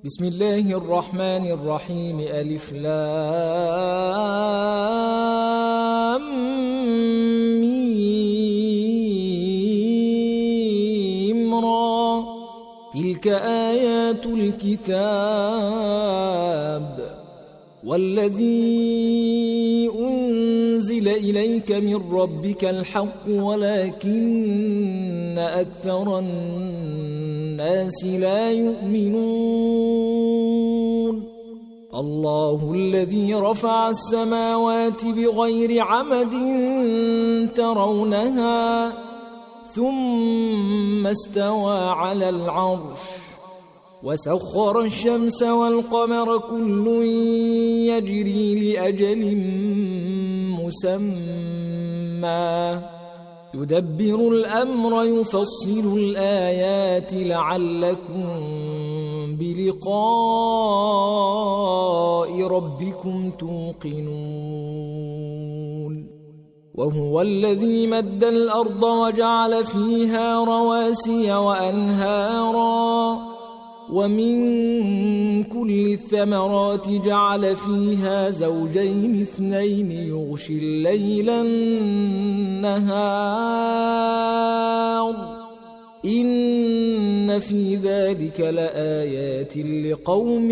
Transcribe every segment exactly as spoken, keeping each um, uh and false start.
بسم الله الرحمن الرحيم. ألف لام ميم را. تلك آيات الكتاب والذي أنزل إليك من ربك الحق ولكن أكثر الناس لا يؤمنون. الله الذي رفع السماوات بغير عمد ترونها ثم استوى على العرش وسخر الشمس والقمر كل يجري لأجل مسمى يدبر الأمر يفصل الآيات لعلكم بلقاء ربكم توقنون. وهو الذي مد الأرض وجعل فيها رواسي وأنهارا ومن كل الثمرات جعل فيها زوجين اثنين يغشي الليل النهار إن في ذلك لآيات لقوم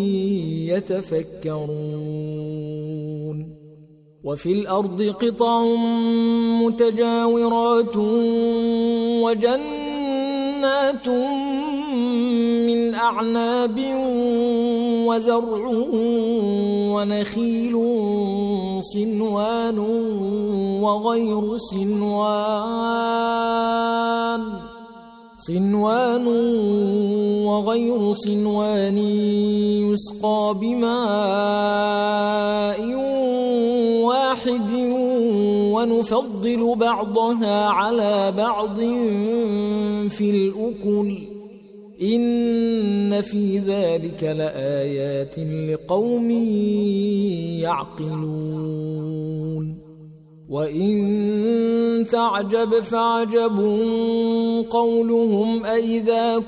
يتفكرون. وفي الأرض قطع متجاورات وجنات من أعناب وزرع ونخيل صنوان وغير صنوان صنوان وغير صنوان يسقى بماء واحد ونفضل بعضها على بعض في الأكل إن في ذلك لآيات لقوم يعقلون. وإن تعجب فعجب قولهم أئذا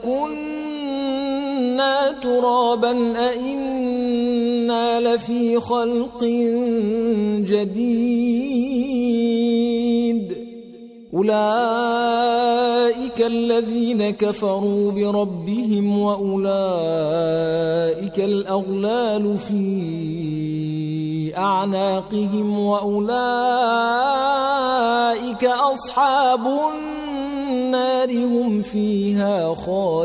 كنا ترابا أئنا لفي خلق جديد أولئك الذين كفروا بربهم وأولئك الأغلال في أعناقهم وأولئك أصحاب النار هم فيها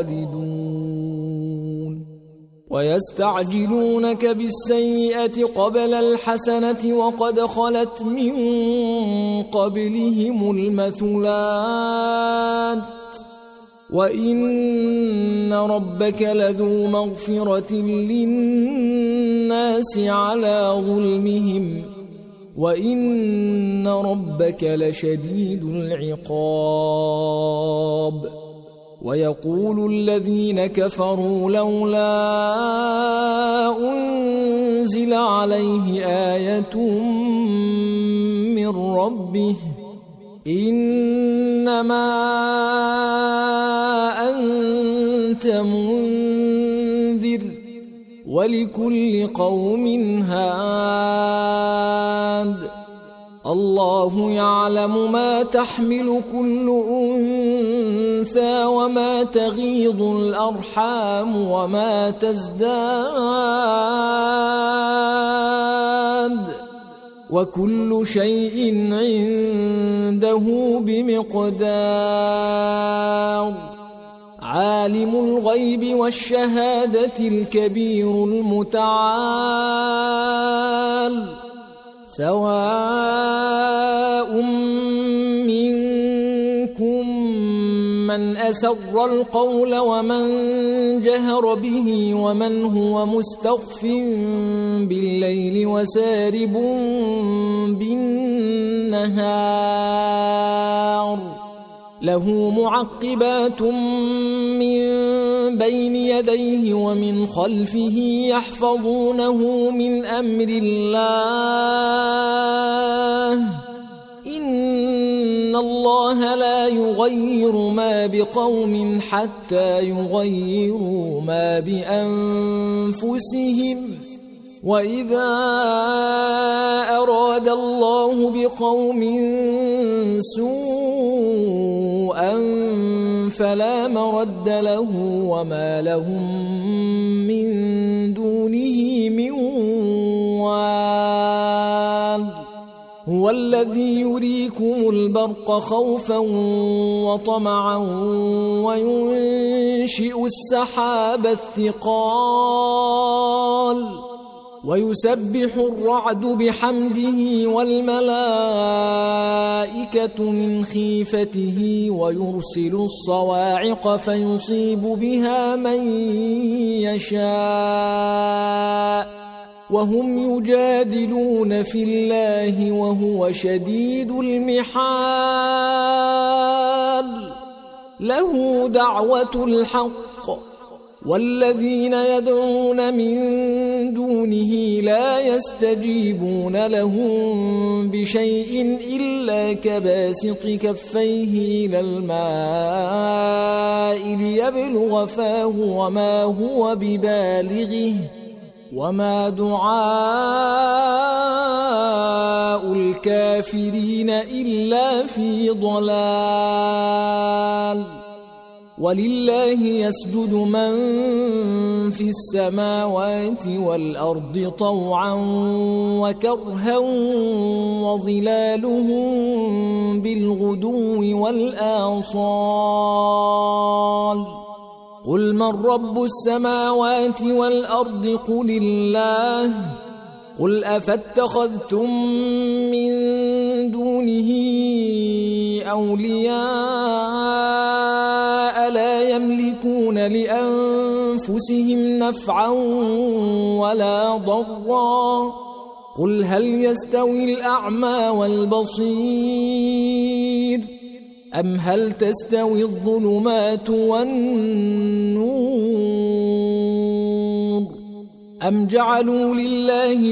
خالدون. ويستعجلونك بالسيئة قبل الحسنة وقد خلت من قبلهم المثلات وإن ربك لذو مغفرة للناس على ظلمهم وإن ربك لشديد العقاب. ويقول الذين كفروا لولا أنزل عليه آية من ربه إنما أنت منذر ولكل قوم هاد الله يعلم ما تحمل كل أنثى وما تغيض الأرحام وما تزداد وكل شيء عنده بمقدار. عالم الغيب والشهادة الكبير المتعال سواء منكم من أسر القول ومن جهر به ومن هو مستخف بالليل وسارب بالنهار له معقبات من بين يديه ومن خلفه يحفظونه من أمر الله إن إن الله لا يغير ما بقوم حتى يغيروا ما بأنفسهم وإذا أراد الله بقوم سوءا فلا مرد له وما لهم من دونه من وال هو الذي يريكم البرق خوفا وطمعا وينشئ السحاب الثقال ويسبح الرعد بحمده والملائكة من خيفته ويرسل الصواعق فيصيب بها من يشاء وهم يجادلون في الله وهو شديد المحال له دعوة الحق والذين يدعون من دونه لا يستجيبون لهم بشيء إلا كباسط كفيه إلى الماء ليبلغ فاه وما هو ببالغه وما دعاء الكافرين إلا في ضلال ولله يسجد من في السماوات والأرض طوعا وكرها وظلالهم بالغدو والآصال قل من رب السماوات والأرض قل الله قل أفاتخذتم من دونه أولياء لا يملكون لأنفسهم نفعا ولا ضرا قل هل يستوي الأعمى والبصير أم هل تستوي الظلمات والنور أم جعلوا لله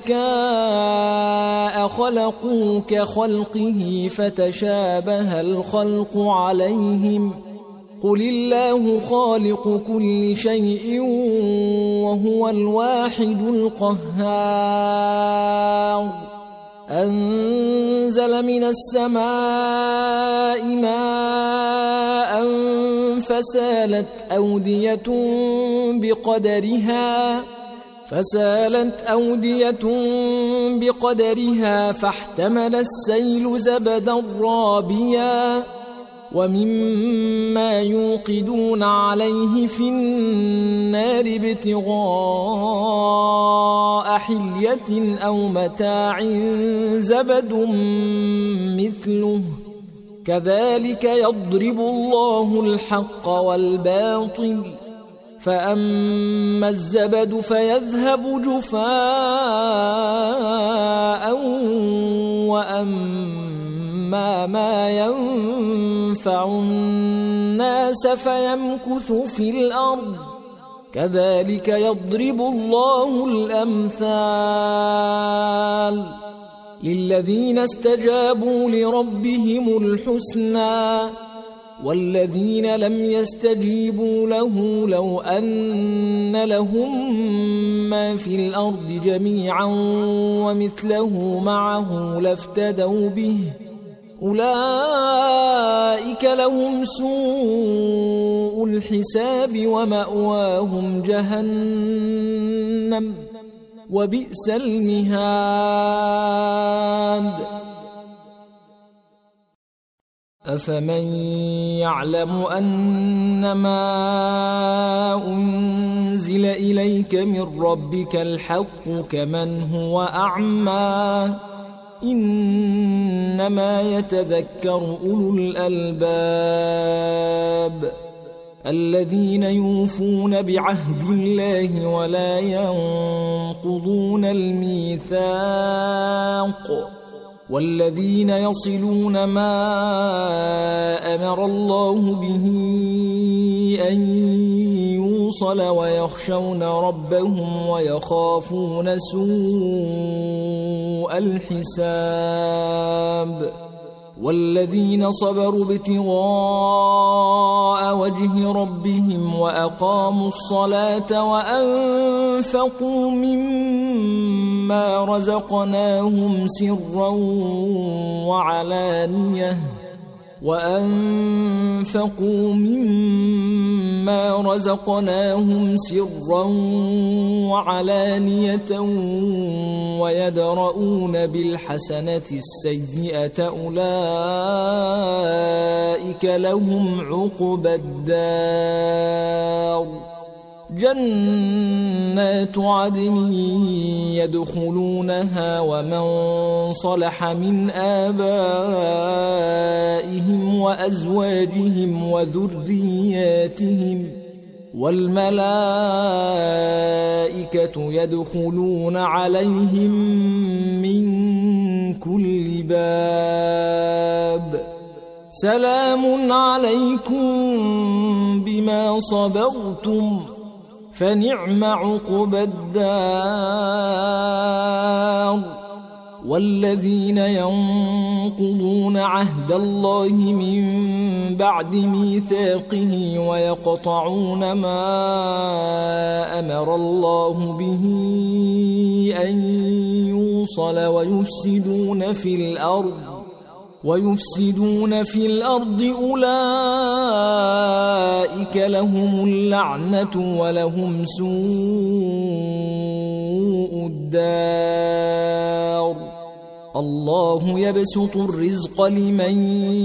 شركاء خلقوا كخلقه فتشابه الخلق عليهم قل الله خالق كل شيء وهو الواحد القهار أنزل من السماء ماء فسالت أودية بقدرها فسالت أودية بقدرها فاحتمل السيل زبدا رابيا ومما يوقدون عليه في النار ابتغاء حلية أو متاع زبد مثله كذلك يضرب الله الحق والباطل فأما الزبد فيذهب جفاء وأما ما ينفع الناس فيمكث في الأرض كذلك يضرب الله الأمثال للذين استجابوا لربهم الحسنى والذين لم يستجيبوا له لو أن لهم ما في الأرض جميعا ومثله معه لافتدوا به أولئك لهم سوء الحساب ومأواهم جهنم وبئس المهاد أفمن يعلم أنما أنزل إليك من ربك الحق كمن هو أعمى إنما يتذكر أولو الألباب الذين يوفون بعهد الله ولا ينقضون الميثاق والذين يصلون ما أمر الله به أن يوصل ويخشون ربهم ويخافون سوء الحساب والذين صبروا ابتغاء وجه ربهم وأقاموا الصلاة وأنفقوا مما رزقناهم سرا وعلانية وأنفقوا مما رزقناهم سرا وعلانية ويدرؤون بالحسنة السيئة أولئك لهم عقبى الدار جنات عدن يدخلونها ومن صلح من آبائهم وأزواجهم وذرياتهم والملائكة يدخلون عليهم من كل باب سلام عليكم بما صبرتم فنعم عقبى الدار والذين ينقضون عهد الله من بعد ميثاقه ويقطعون ما أمر الله به أن يوصل ويفسدون في الأرض ويفسدون في الأرض أولئك لهم اللعنة ولهم سوء الدار الله يبسط الرزق لمن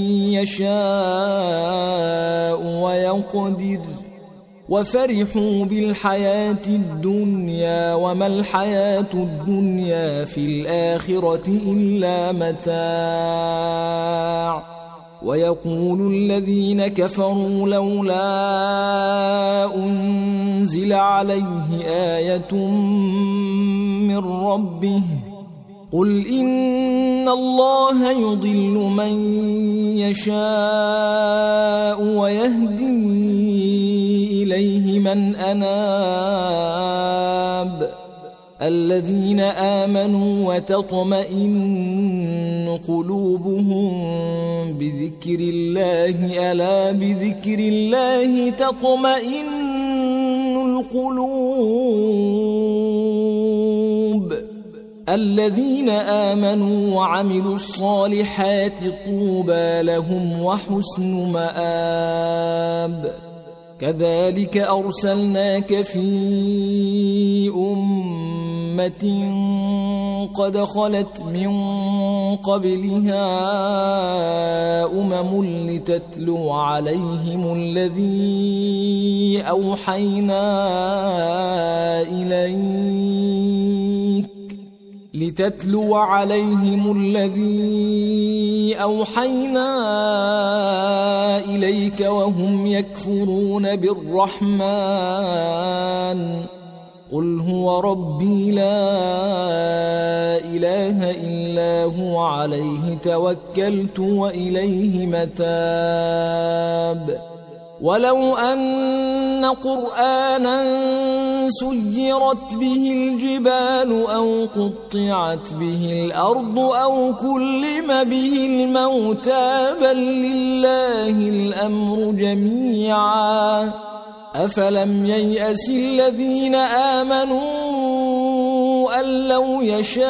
يشاء ويقدر وفرحوا بالحياة الدنيا وما الحياة الدنيا في الآخرة إلا متاع ويقول الذين كفروا لولا أنزل عليه آية من ربه قل إن الله يضل من يشاء ويهدي إليه من أناب الذين آمنوا وتطمئن قلوبهم بذكر الله ألا بذكر الله تطمئن القلوب الذين آمنوا وعملوا الصالحات طوبى لهم وحسن مآب كذلك أرسلناك في أمة قد خلت من قبلها أمم لتتلو عليهم الذي أوحينا إليك لتتلو عليهم الذي أوحينا إليك وهم يكفرون بالرحمن قل هو ربي لا إله إلا هو عليه توكلت وإليه متاب ولو أن قرآنا سيرت به الجبال أو قطعت به الأرض أو كلم به الموتى بل لله الأمر جميعا أفلم ييأس الذين آمنوا أن لو يشاء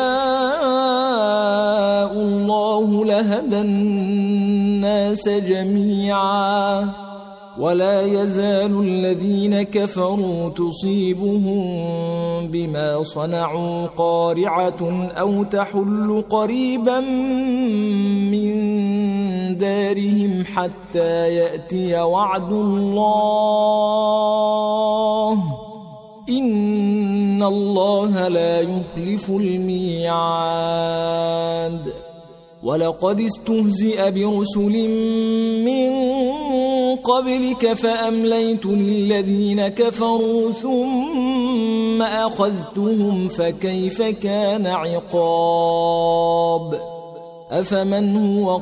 الله لهدى الناس جميعا ولا يزال الذين كفروا تصيبهم بما صنعوا قارعة أو تحل قريبا من دارهم حتى يأتي وعد الله إن الله لا يخلف الميعاد ولقد استهزئ برسل من قبلك فأمليت للذين كفروا ثم أخذتهم فكيف كان عقاب أفمن هو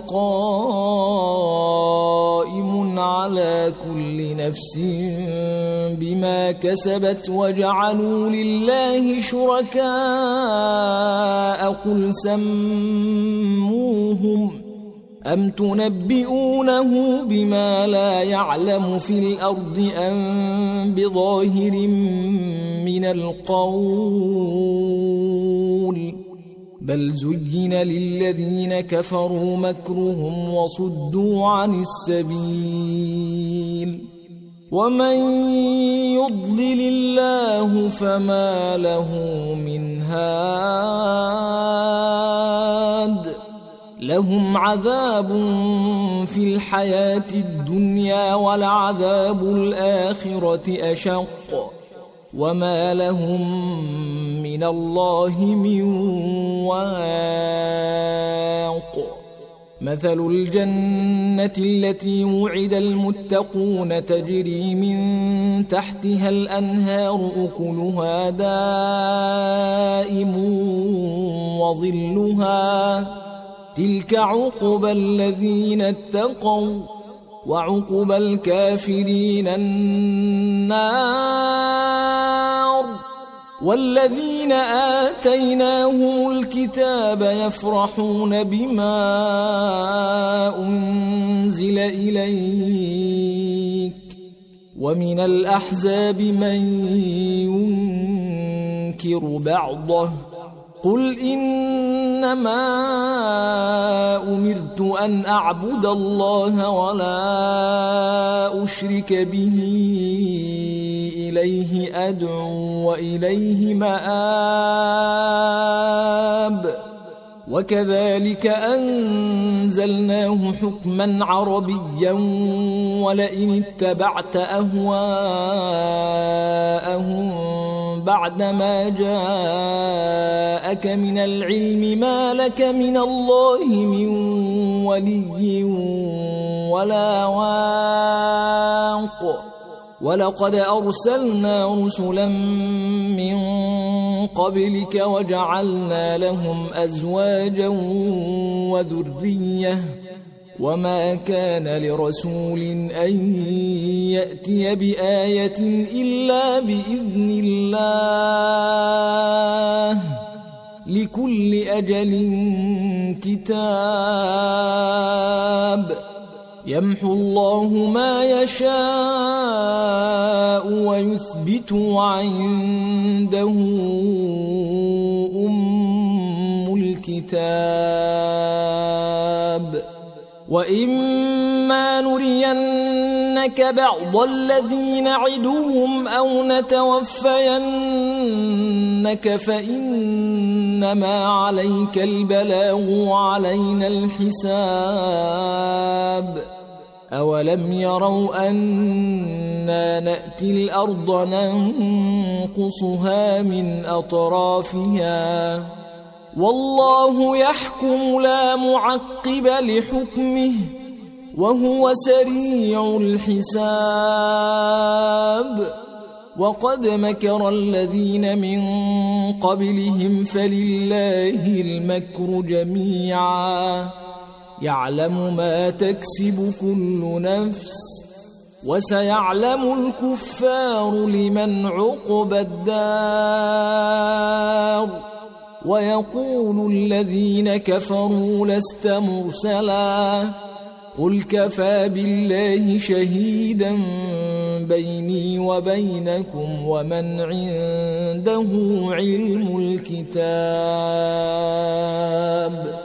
قائم على كل نفس بما كسبت وجعلوا لله شركاء قل سموهم أم تنبئونه بما لا يعلم في الأرض أم بظاهر من القول بل زين للذين كفروا مكرهم وصدوا عن السبيل ومن يضلل الله فما له من هاد لهم عذاب في الحياة الدنيا ولعذاب الآخرة أشق وما لهم من الله من واق مثل الجنة التي وعد المتقون تجري من تحتها الأنهار أكلها دائم وظلها تلك عقبى الذين اتقوا وعقبى الكافرين النار والذين آتيناهم الكتاب يفرحون بما أنزل إليك ومن الأحزاب من ينكر بعضه قل إنما أمرت أن أعبد الله ولا أشرك به إليه أدعو وإليه مآب وكذلك أنزلناه حكما عربيا ولئن اتبعت أهواءهم بعدما جاءك من العلم ما لك من الله من ولي ولا واق ولقد أرسلنا رسلا من قبلك وجعلنا لهم أزواجا وذرية وما كان لرسول أن يأتي بآية إلا بإذن الله لكل أجل كتاب يمحو الله ما يشاء ويثبت وعنده أم الكتاب وإما نرينك بعض الذي نعدهم أو نتوفينك فإنما عليك البلاغ وعلينا الحساب أولم يروا أنا نأتي الأرض ننقصها من أطرافها والله يحكم لا معقب لحكمه وهو سريع الحساب وقد مكر الذين من قبلهم فلله المكر جميعا يعلم ما تكسب كل نفس وسيعلم الكفار لمن عقبى الدار ويقول الذين كفروا لست مرسلا قل كفى بالله شهيدا بيني وبينكم ومن عنده علم الكتاب